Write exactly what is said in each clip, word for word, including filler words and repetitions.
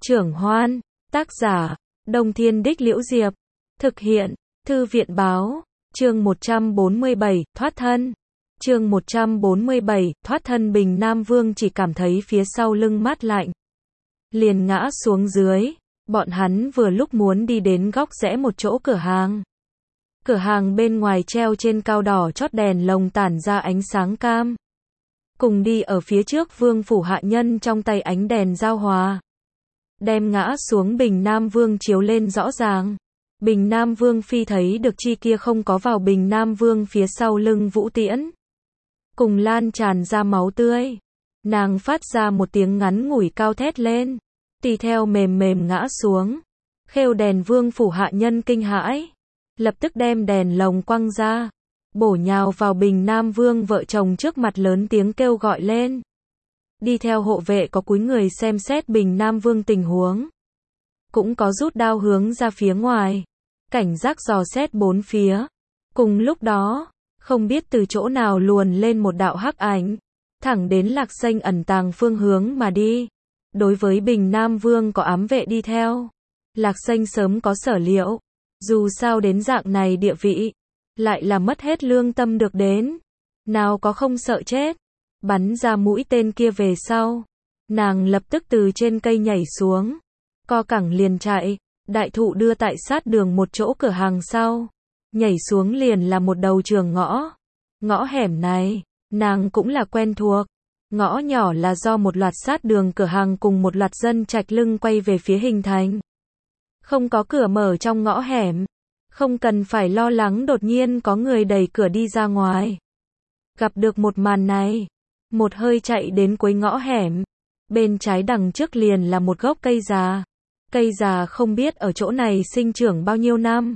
Trưởng Hoan, tác giả, Đông Thiên Đích Liễu Diệp, thực hiện, Thư viện Báo, chương một trăm bốn mươi bảy, thoát thân. Chương một trăm bốn mươi bảy, thoát thân. Bình Nam Vương chỉ cảm thấy phía sau lưng mát lạnh, liền ngã xuống dưới. Bọn hắn vừa lúc muốn đi đến góc rẽ một chỗ cửa hàng. Cửa hàng bên ngoài treo trên cao đỏ chót đèn lồng tản ra ánh sáng cam. Cùng đi ở phía trước vương phủ hạ nhân trong tay ánh đèn giao hòa, đem ngã xuống Bình Nam Vương chiếu lên rõ ràng. Bình Nam Vương phi thấy được chi kia không có vào Bình Nam Vương phía sau lưng Vũ Tiễn, cùng lan tràn ra máu tươi. Nàng phát ra một tiếng ngắn ngủi cao thét lên, tùy theo mềm mềm ngã xuống. Khêu đèn vương phủ hạ nhân kinh hãi, lập tức đem đèn lồng quăng ra, bổ nhào vào Bình Nam Vương vợ chồng trước mặt lớn tiếng kêu gọi lên. Đi theo hộ vệ có cúi người xem xét Bình Nam Vương tình huống, cũng có rút đao hướng ra phía ngoài, cảnh giác dò xét bốn phía. Cùng lúc đó, không biết từ chỗ nào luồn lên một đạo hắc ảnh, thẳng đến Lạc Xanh ẩn tàng phương hướng mà đi. Đối với Bình Nam Vương có ám vệ đi theo, Lạc Xanh sớm có sở liệu, dù sao đến dạng này địa vị, lại là mất hết lương tâm được đến, nào có không sợ chết. Bắn ra mũi tên kia về sau, nàng lập tức từ trên cây nhảy xuống, co cẳng liền chạy. Đại thụ đưa tại sát đường một chỗ cửa hàng sau, nhảy xuống liền là một đầu trường ngõ. Ngõ hẻm này, nàng cũng là quen thuộc. Ngõ nhỏ là do một loạt sát đường cửa hàng cùng một loạt dân trạch lưng quay về phía hình thành. Không có cửa mở trong ngõ hẻm, không cần phải lo lắng đột nhiên có người đẩy cửa đi ra ngoài. Gặp được một màn này, một hơi chạy đến cuối ngõ hẻm, bên trái đằng trước liền là một gốc cây già. Cây già không biết ở chỗ này sinh trưởng bao nhiêu năm,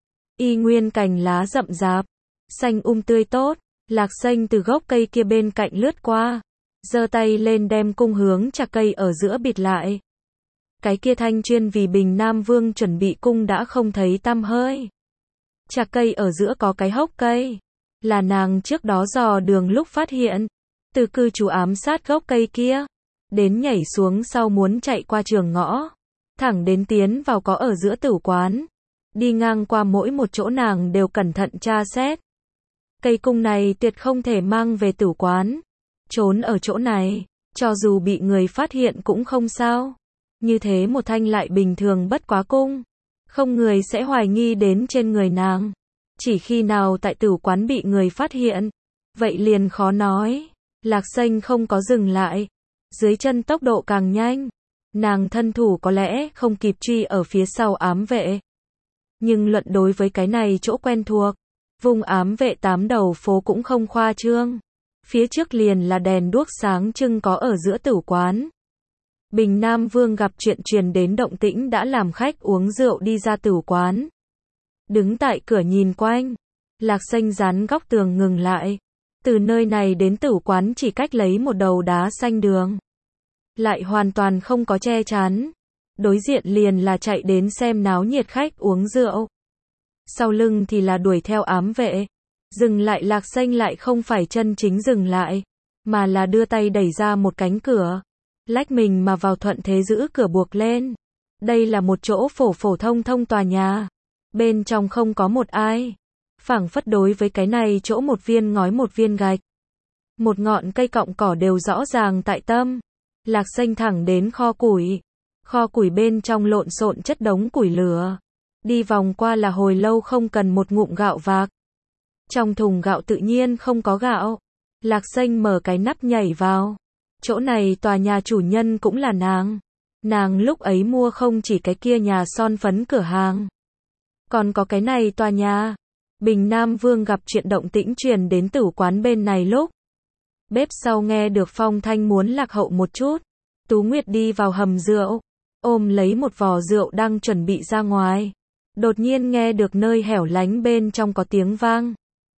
y nguyên cành lá rậm rạp, xanh um tươi tốt. Lạc Xanh từ gốc cây kia bên cạnh lướt qua, giơ tay lên đem cung hướng chạc cây ở giữa bịt lại. Cái kia thanh chuyên vì Bình Nam Vương chuẩn bị cung đã không thấy tăm hơi. Chạc cây ở giữa có cái hốc cây, là nàng trước đó dò đường lúc phát hiện. Từ cư trú ám sát gốc cây kia, đến nhảy xuống sau muốn chạy qua trường ngõ, thẳng đến tiến vào có ở giữa tử quán. Đi ngang qua mỗi một chỗ nàng đều cẩn thận tra xét. Cây cung này tuyệt không thể mang về tử quán. Trốn ở chỗ này, cho dù bị người phát hiện cũng không sao. Như thế một thanh lại bình thường bất quá cung, không người sẽ hoài nghi đến trên người nàng. Chỉ khi nào tại tử quán bị người phát hiện, vậy liền khó nói. Lạc Xanh không có dừng lại, dưới chân tốc độ càng nhanh. Nàng thân thủ có lẽ không kịp truy ở phía sau ám vệ, nhưng luận đối với cái này chỗ quen thuộc, vùng ám vệ tám đầu phố cũng không khoa trương. Phía trước liền là đèn đuốc sáng trưng có ở giữa tử quán. Bình Nam Vương gặp chuyện truyền đến động tĩnh đã làm khách uống rượu đi ra tử quán. Đứng tại cửa nhìn quanh, Lạc Xanh dán góc tường ngừng lại. Từ nơi này đến tử quán chỉ cách lấy một đầu đá xanh đường, lại hoàn toàn không có che chắn. Đối diện liền là chạy đến xem náo nhiệt khách uống rượu, sau lưng thì là đuổi theo ám vệ. Dừng lại Lạc Xanh lại không phải chân chính dừng lại, mà là đưa tay đẩy ra một cánh cửa, lách mình mà vào, thuận thế giữ cửa buộc lên. Đây là một chỗ phổ phổ thông thông tòa nhà, bên trong không có một ai, phảng phất đối với cái này chỗ một viên ngói một viên gạch, một ngọn cây cọng cỏ đều rõ ràng tại tâm. Lạc Xanh thẳng đến kho củi. Kho củi bên trong lộn xộn chất đống củi lửa. Đi vòng qua là hồi lâu không cần một ngụm gạo vạc. Trong thùng gạo tự nhiên không có gạo. Lạc Xanh mở cái nắp nhảy vào. Chỗ này tòa nhà chủ nhân cũng là nàng. Nàng lúc ấy mua không chỉ cái kia nhà son phấn cửa hàng, còn có cái này tòa nhà. Bình Nam Vương gặp chuyện động tĩnh truyền đến tử quán bên này lúc, bếp sau nghe được phong thanh muốn lạc hậu một chút. Tú Nguyệt đi vào hầm rượu, ôm lấy một vò rượu đang chuẩn bị ra ngoài. Đột nhiên nghe được nơi hẻo lánh bên trong có tiếng vang.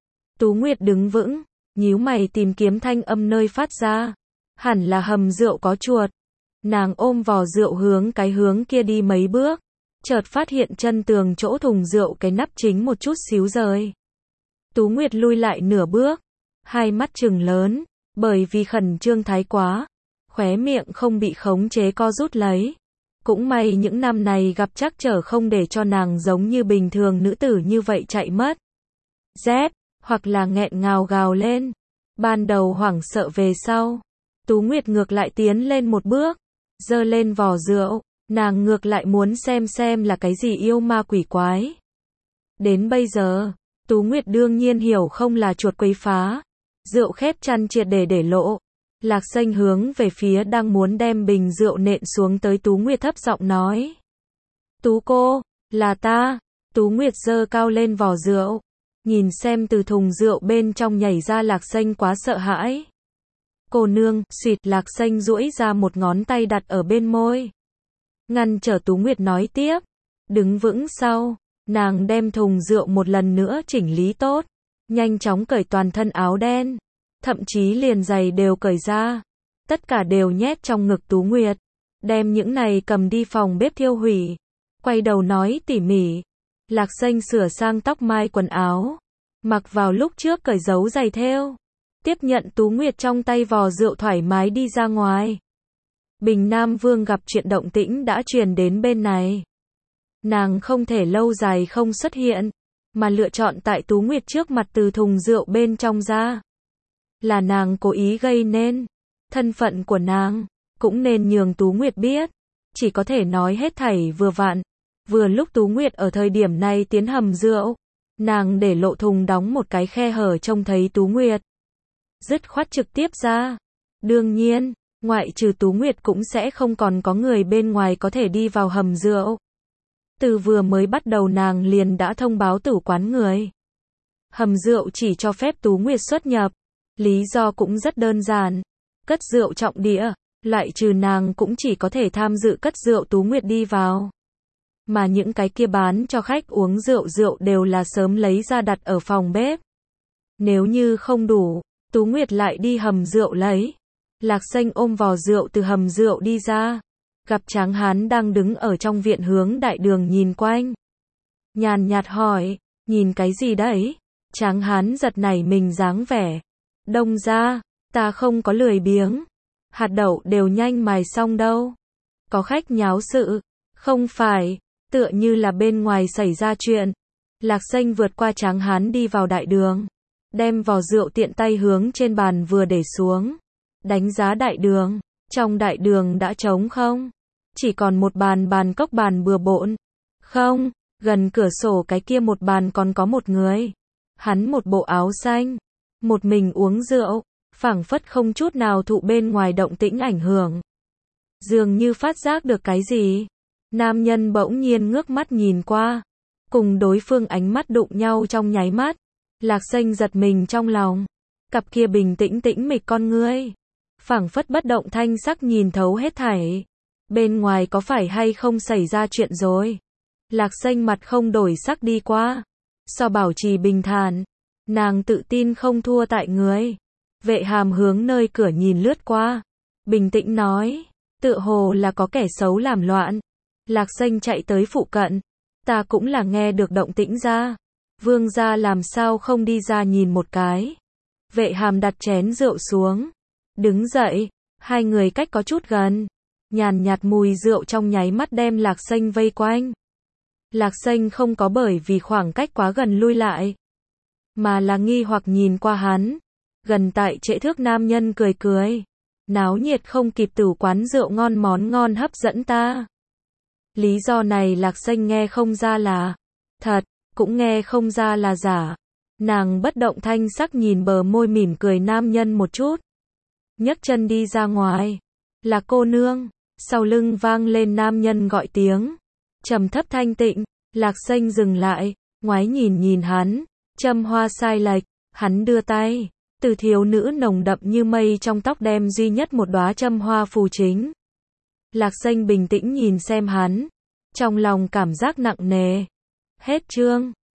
Tú Nguyệt đứng vững, nhíu mày tìm kiếm thanh âm nơi phát ra. Hẳn là hầm rượu có chuột. Nàng ôm vò rượu hướng cái hướng kia đi mấy bước, chợt phát hiện chân tường chỗ thùng rượu cái nắp chính một chút xíu rời. Tú Nguyệt lui lại nửa bước, hai mắt trừng lớn, bởi vì khẩn trương thái quá, khóe miệng không bị khống chế co rút lấy. Cũng may những năm này gặp trắc trở không để cho nàng giống như bình thường nữ tử như vậy chạy mất. Rét, hoặc là nghẹn ngào gào lên. Ban đầu hoảng sợ về sau. Tú Nguyệt ngược lại tiến lên một bước. Giơ lên vò rượu. Nàng ngược lại muốn xem xem là cái gì yêu ma quỷ quái. Đến bây giờ, Tú Nguyệt đương nhiên hiểu không là chuột quấy phá. Rượu khép chăn triệt để để lộ. Lạc Xanh hướng về phía đang muốn đem bình rượu nện xuống tới Tú Nguyệt thấp giọng nói. Tú cô, là ta. Tú Nguyệt giơ cao lên vò rượu. Nhìn xem từ thùng rượu bên trong nhảy ra Lạc Xanh quá sợ hãi. Cô nương, xịt, Lạc Xanh duỗi ra một ngón tay đặt ở bên môi. Ngăn trở Tú Nguyệt nói tiếp. Đứng vững sau, nàng đem thùng rượu một lần nữa chỉnh lý tốt. Nhanh chóng cởi toàn thân áo đen. Thậm chí liền giày đều cởi ra. Tất cả đều nhét trong ngực Tú Nguyệt. Đem những này cầm đi phòng bếp thiêu hủy. Quay đầu nói tỉ mỉ. Lạc Xanh sửa sang tóc mai quần áo. Mặc vào lúc trước cởi dấu giày thêu. Tiếp nhận Tú Nguyệt trong tay vò rượu thoải mái đi ra ngoài. Bình Nam Vương gặp chuyện động tĩnh đã truyền đến bên này. Nàng không thể lâu dài không xuất hiện. Mà lựa chọn tại Tú Nguyệt trước mặt từ thùng rượu bên trong ra. Là nàng cố ý gây nên. Thân phận của nàng cũng nên nhường Tú Nguyệt biết. Chỉ có thể nói hết thảy vừa vặn. Vừa lúc Tú Nguyệt ở thời điểm này tiến hầm rượu. Nàng để lộ thùng đóng một cái khe hở trông thấy Tú Nguyệt. Dứt khoát trực tiếp ra. Đương nhiên, ngoại trừ Tú Nguyệt cũng sẽ không còn có người bên ngoài có thể đi vào hầm rượu. Từ vừa mới bắt đầu nàng liền đã thông báo tử quán người. Hầm rượu chỉ cho phép Tú Nguyệt xuất nhập. Lý do cũng rất đơn giản. Cất rượu trọng địa, loại trừ nàng cũng chỉ có thể tham dự cất rượu Tú Nguyệt đi vào. Mà những cái kia bán cho khách uống rượu rượu đều là sớm lấy ra đặt ở phòng bếp. Nếu như không đủ, Tú Nguyệt lại đi hầm rượu lấy. Lạc Xanh ôm vò rượu từ hầm rượu đi ra. Gặp Tráng Hán đang đứng ở trong viện hướng đại đường nhìn quanh. Nhàn nhạt hỏi, nhìn cái gì đấy? Tráng Hán giật nảy mình dáng vẻ. Đông ra, ta không có lười biếng. Hạt đậu đều nhanh mài xong đâu. Có khách nháo sự. Không phải, tựa như là bên ngoài xảy ra chuyện. Lạc Xanh vượt qua Tráng Hán đi vào đại đường. Đem vò rượu tiện tay hướng trên bàn vừa để xuống. Đánh giá đại đường. Trong đại đường đã trống không? Chỉ còn một bàn bàn cốc bàn bừa bộn. Không, gần cửa sổ cái kia một bàn còn có một người. Hắn một bộ áo xanh. Một mình uống rượu. Phảng phất không chút nào thụ bên ngoài động tĩnh ảnh hưởng. Dường như phát giác được cái gì. Nam nhân bỗng nhiên ngước mắt nhìn qua. Cùng đối phương ánh mắt đụng nhau trong nháy mắt. Lạc Xanh giật mình trong lòng. Cặp kia bình tĩnh tĩnh mịch con ngươi. Phảng phất bất động thanh sắc nhìn thấu hết thảy. Bên ngoài có phải hay không xảy ra chuyện rồi? Lạc Xanh mặt không đổi sắc đi qua. So bảo trì bình thản. Nàng tự tin không thua tại người. Vệ Hàm hướng nơi cửa nhìn lướt qua. Bình tĩnh nói. Tựa hồ là có kẻ xấu làm loạn. Lạc Xanh chạy tới phụ cận. Ta cũng là nghe được động tĩnh ra. Vương gia làm sao không đi ra nhìn một cái. Vệ Hàm đặt chén rượu xuống. Đứng dậy. Hai người cách có chút gần. Nhàn nhạt mùi rượu trong nháy mắt đem Lạc Xanh vây quanh. Lạc Xanh không có bởi vì khoảng cách quá gần lui lại. Mà là nghi hoặc nhìn qua hắn. Gần tại trễ thước nam nhân cười cười. Náo nhiệt không kịp tử quán rượu ngon món ngon hấp dẫn ta. Lý do này Lạc Xanh nghe không ra là thật, cũng nghe không ra là giả. Nàng bất động thanh sắc nhìn bờ môi mỉm cười nam nhân một chút. Nhấc chân đi ra ngoài. Là cô nương. Sau lưng vang lên nam nhân gọi tiếng. Trầm thấp thanh tịnh. Lạc Xanh dừng lại. Ngoái nhìn nhìn hắn. Châm hoa sai lệch. Hắn đưa tay. Từ thiếu nữ nồng đậm như mây trong tóc đem duy nhất một đóa châm hoa phù chính. Lạc Xanh bình tĩnh nhìn xem hắn. Trong lòng cảm giác nặng nề. Hết chương.